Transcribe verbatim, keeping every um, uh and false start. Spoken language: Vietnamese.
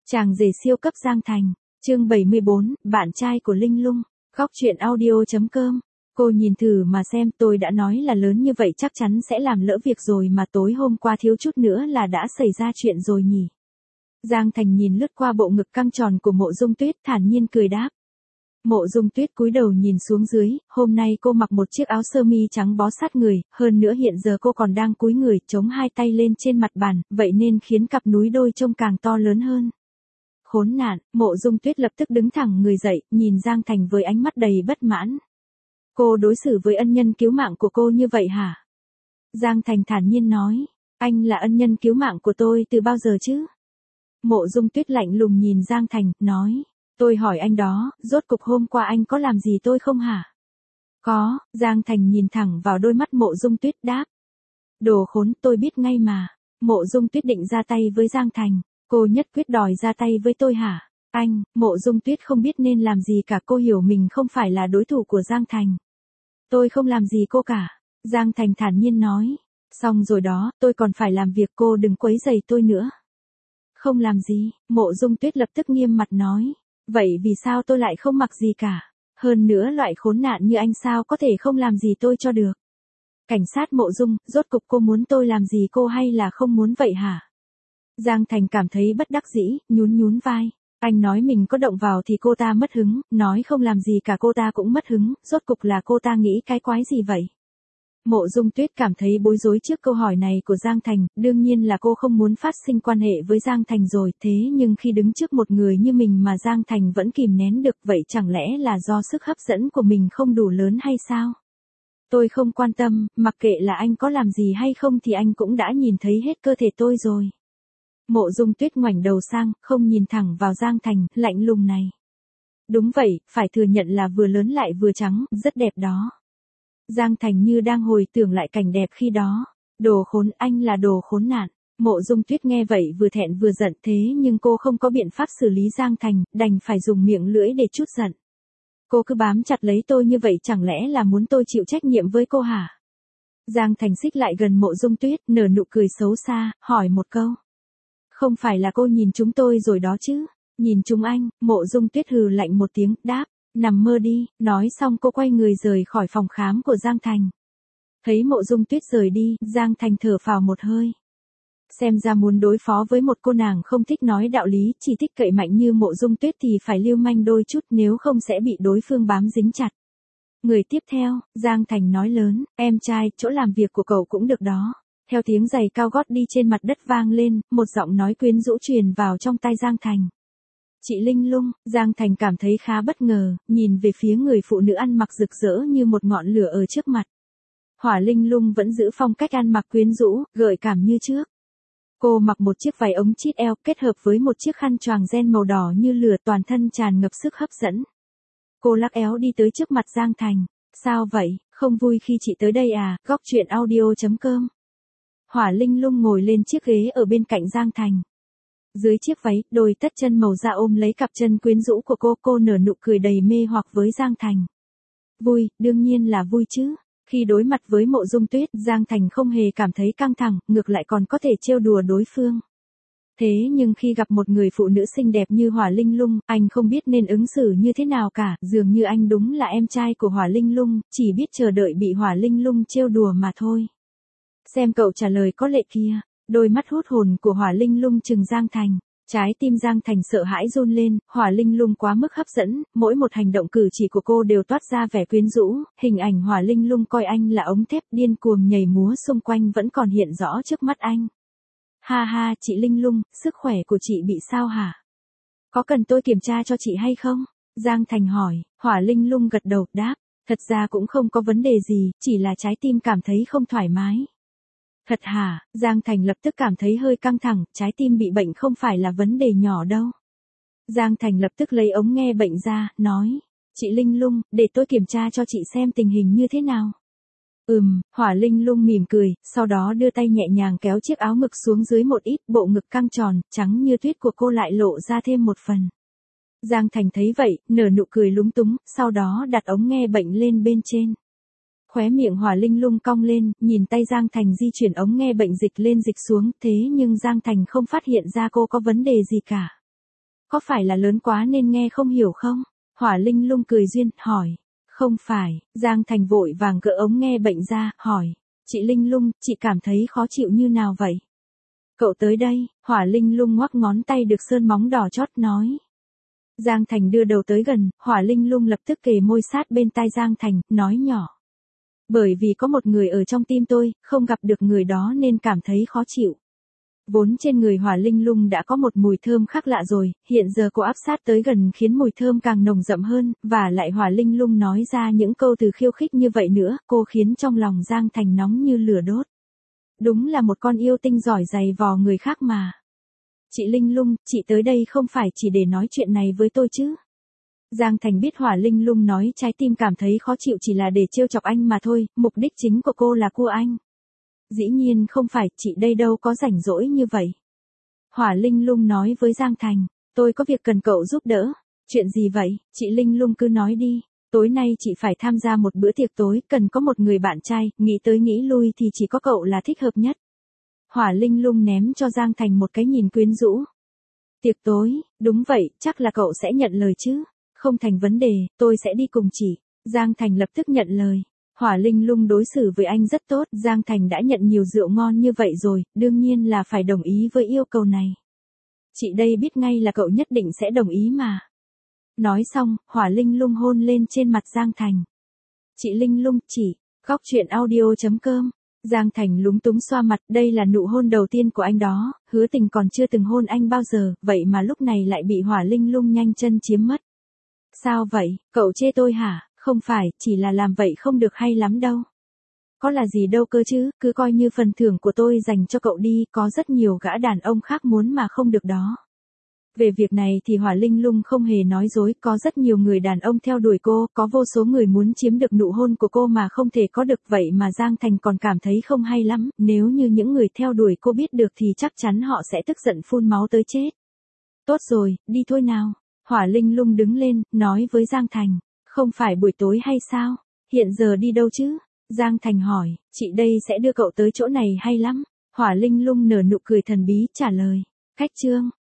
Chàng rể siêu cấp Giang Thành, chương bảy mươi bốn, bạn trai của Linh Lung, góc truyện audio.com. Cô nhìn thử mà xem, tôi đã nói là lớn như vậy chắc chắn sẽ làm lỡ việc rồi mà tối hôm qua thiếu chút nữa là đã xảy ra chuyện rồi nhỉ. Giang Thành nhìn lướt qua bộ ngực căng tròn của Mộ Dung Tuyết, thản nhiên cười đáp. Mộ Dung Tuyết cúi đầu nhìn xuống dưới, hôm nay cô mặc một chiếc áo sơ mi trắng bó sát người, hơn nữa hiện giờ cô còn đang cúi người, chống hai tay lên trên mặt bàn, vậy nên khiến cặp núi đôi trông càng to lớn hơn. Khốn nạn, Mộ Dung Tuyết lập tức đứng thẳng người dậy, nhìn Giang Thành với ánh mắt đầy bất mãn. Cô đối xử với ân nhân cứu mạng của cô như vậy hả? Giang Thành thản nhiên nói, anh là ân nhân cứu mạng của tôi từ bao giờ chứ? Mộ Dung Tuyết lạnh lùng nhìn Giang Thành, nói, tôi hỏi anh đó, rốt cục hôm qua anh có làm gì tôi không hả? Có, Giang Thành nhìn thẳng vào đôi mắt Mộ Dung Tuyết đáp. Đồ khốn, tôi biết ngay mà. Mộ Dung Tuyết định ra tay với Giang Thành, cô nhất quyết đòi ra tay với tôi hả? Anh, Mộ Dung Tuyết không biết nên làm gì cả, cô hiểu mình không phải là đối thủ của Giang Thành. Tôi không làm gì cô cả, Giang Thành thản nhiên nói. Xong rồi đó, tôi còn phải làm việc, cô đừng quấy rầy tôi nữa. Không làm gì, Mộ Dung Tuyết lập tức nghiêm mặt nói. Vậy vì sao tôi lại không mặc gì cả? Hơn nữa loại khốn nạn như anh sao có thể không làm gì tôi cho được? Cảnh sát Mộ Dung, rốt cục cô muốn tôi làm gì cô hay là không muốn vậy hả? Giang Thành cảm thấy bất đắc dĩ, nhún nhún vai. Anh nói mình có động vào thì cô ta mất hứng, nói không làm gì cả cô ta cũng mất hứng, rốt cục là cô ta nghĩ cái quái gì vậy? Mộ Dung Tuyết cảm thấy bối rối trước câu hỏi này của Giang Thành, đương nhiên là cô không muốn phát sinh quan hệ với Giang Thành rồi, thế nhưng khi đứng trước một người như mình mà Giang Thành vẫn kìm nén được, vậy chẳng lẽ là do sức hấp dẫn của mình không đủ lớn hay sao? Tôi không quan tâm, mặc kệ là anh có làm gì hay không thì anh cũng đã nhìn thấy hết cơ thể tôi rồi. Mộ Dung Tuyết ngoảnh đầu sang, không nhìn thẳng vào Giang Thành, lạnh lùng này. Đúng vậy, phải thừa nhận là vừa lớn lại vừa trắng, rất đẹp đó. Giang Thành như đang hồi tưởng lại cảnh đẹp khi đó. Đồ khốn, anh là đồ khốn nạn. Mộ Dung Tuyết nghe vậy vừa thẹn vừa giận, thế nhưng cô không có biện pháp xử lý Giang Thành, đành phải dùng miệng lưỡi để trút giận. Cô cứ bám chặt lấy tôi như vậy chẳng lẽ là muốn tôi chịu trách nhiệm với cô hả? Giang Thành xích lại gần Mộ Dung Tuyết, nở nụ cười xấu xa, hỏi một câu. Không phải là cô nhìn chúng tôi rồi đó chứ? Nhìn chúng anh, Mộ Dung Tuyết hừ lạnh một tiếng, đáp. Nằm mơ đi, nói xong cô quay người rời khỏi phòng khám của Giang Thành. Thấy Mộ Dung Tuyết rời đi, Giang Thành thở phào một hơi. Xem ra muốn đối phó với một cô nàng không thích nói đạo lý, chỉ thích cậy mạnh như Mộ Dung Tuyết thì phải lưu manh đôi chút, nếu không sẽ bị đối phương bám dính chặt. Người tiếp theo, Giang Thành nói lớn, em trai, chỗ làm việc của cậu cũng được đó. Theo tiếng giày cao gót đi trên mặt đất vang lên, một giọng nói quyến rũ truyền vào trong tai Giang Thành. Chị Linh Lung, Giang Thành cảm thấy khá bất ngờ, nhìn về phía người phụ nữ ăn mặc rực rỡ như một ngọn lửa ở trước mặt. Hỏa Linh Lung vẫn giữ phong cách ăn mặc quyến rũ, gợi cảm như trước. Cô mặc một chiếc váy ống chít eo kết hợp với một chiếc khăn choàng ren màu đỏ như lửa, toàn thân tràn ngập sức hấp dẫn. Cô lắc éo đi tới trước mặt Giang Thành. Sao vậy, không vui khi chị tới đây à, góc truyện audio.com. Hỏa Linh Lung ngồi lên chiếc ghế ở bên cạnh Giang Thành. Dưới chiếc váy, đôi tất chân màu da ôm lấy cặp chân quyến rũ của cô, cô nở nụ cười đầy mê hoặc với Giang Thành. Vui, đương nhiên là vui chứ. Khi đối mặt với Mộ Dung Tuyết, Giang Thành không hề cảm thấy căng thẳng, ngược lại còn có thể trêu đùa đối phương. Thế nhưng khi gặp một người phụ nữ xinh đẹp như Hỏa Linh Lung, anh không biết nên ứng xử như thế nào cả, dường như anh đúng là em trai của Hỏa Linh Lung, chỉ biết chờ đợi bị Hỏa Linh Lung trêu đùa mà thôi. Xem cậu trả lời có lệ kia. Đôi mắt hút hồn của Hỏa Linh Lung trừng Giang Thành. Trái tim Giang Thành sợ hãi run lên, Hỏa Linh Lung quá mức hấp dẫn, mỗi một hành động cử chỉ của cô đều toát ra vẻ quyến rũ, hình ảnh Hỏa Linh Lung coi anh là ống thép điên cuồng nhảy múa xung quanh vẫn còn hiện rõ trước mắt anh. Ha ha, chị Linh Lung, sức khỏe của chị bị sao hả? Có cần tôi kiểm tra cho chị hay không? Giang Thành hỏi, Hỏa Linh Lung gật đầu, đáp, thật ra cũng không có vấn đề gì, chỉ là trái tim cảm thấy không thoải mái. Thật hả? Giang Thành lập tức cảm thấy hơi căng thẳng, trái tim bị bệnh không phải là vấn đề nhỏ đâu. Giang Thành lập tức lấy ống nghe bệnh ra, nói, chị Linh Lung, để tôi kiểm tra cho chị xem tình hình như thế nào. Ừm, Hỏa Linh Lung mỉm cười, sau đó đưa tay nhẹ nhàng kéo chiếc áo ngực xuống dưới một ít, bộ ngực căng tròn, trắng như tuyết của cô lại lộ ra thêm một phần. Giang Thành thấy vậy, nở nụ cười lúng túng, sau đó đặt ống nghe bệnh lên bên trên. Khóe miệng Hỏa Linh Lung cong lên, nhìn tay Giang Thành di chuyển ống nghe bệnh dịch lên dịch xuống, thế nhưng Giang Thành không phát hiện ra cô có vấn đề gì cả. Có phải là lớn quá nên nghe không hiểu không? Hỏa Linh Lung cười duyên, hỏi. Không phải, Giang Thành vội vàng gỡ ống nghe bệnh ra, hỏi. Chị Linh Lung, chị cảm thấy khó chịu như nào vậy? Cậu tới đây, Hỏa Linh Lung ngoắc ngón tay được sơn móng đỏ chót nói. Giang Thành đưa đầu tới gần, Hỏa Linh Lung lập tức kề môi sát bên tai Giang Thành, nói nhỏ. Bởi vì có một người ở trong tim tôi, không gặp được người đó nên cảm thấy khó chịu. Vốn trên người Hỏa Linh Lung đã có một mùi thơm khác lạ rồi, hiện giờ cô áp sát tới gần khiến mùi thơm càng nồng đậm hơn, và lại Hỏa Linh Lung nói ra những câu từ khiêu khích như vậy nữa, cô khiến trong lòng Giang Thành nóng như lửa đốt. Đúng là một con yêu tinh giỏi giày vò người khác mà. Chị Linh Lung, chị tới đây không phải chỉ để nói chuyện này với tôi chứ? Giang Thành biết Hỏa Linh Lung nói trái tim cảm thấy khó chịu chỉ là để trêu chọc anh mà thôi, mục đích chính của cô là cua anh. Dĩ nhiên không phải, chị đây đâu có rảnh rỗi như vậy. Hỏa Linh Lung nói với Giang Thành, tôi có việc cần cậu giúp đỡ. Chuyện gì vậy, chị Linh Lung cứ nói đi. Tối nay chị phải tham gia một bữa tiệc tối, cần có một người bạn trai, nghĩ tới nghĩ lui thì chỉ có cậu là thích hợp nhất. Hỏa Linh Lung ném cho Giang Thành một cái nhìn quyến rũ. Tiệc tối, đúng vậy, chắc là cậu sẽ nhận lời chứ. Không thành vấn đề, tôi sẽ đi cùng chị. Giang Thành lập tức nhận lời. Hỏa Linh Lung đối xử với anh rất tốt, Giang Thành đã nhận nhiều rượu ngon như vậy rồi, đương nhiên là phải đồng ý với yêu cầu này. Chị đây biết ngay là cậu nhất định sẽ đồng ý mà. Nói xong, Hỏa Linh Lung hôn lên trên mặt Giang Thành. Chị Linh Lung, chỉ, góc truyện audio chấm com. Giang Thành lúng túng xoa mặt, đây là nụ hôn đầu tiên của anh đó, hứa tình còn chưa từng hôn anh bao giờ, vậy mà lúc này lại bị Hỏa Linh Lung nhanh chân chiếm mất. Sao vậy, cậu chê tôi hả? Không phải, chỉ là làm vậy không được hay lắm đâu. Có là gì đâu cơ chứ, cứ coi như phần thưởng của tôi dành cho cậu đi, có rất nhiều gã đàn ông khác muốn mà không được đó. Về việc này thì Hỏa Linh Lung không hề nói dối, có rất nhiều người đàn ông theo đuổi cô, có vô số người muốn chiếm được nụ hôn của cô mà không thể có được, vậy mà Giang Thành còn cảm thấy không hay lắm, nếu như những người theo đuổi cô biết được thì chắc chắn họ sẽ tức giận phun máu tới chết. Tốt rồi, đi thôi nào. Hỏa Linh Lung đứng lên, nói với Giang Thành. Không phải buổi tối hay sao? Hiện giờ đi đâu chứ? Giang Thành hỏi, chị đây sẽ đưa cậu tới chỗ này hay lắm. Hỏa Linh Lung nở nụ cười thần bí trả lời. Khách trương.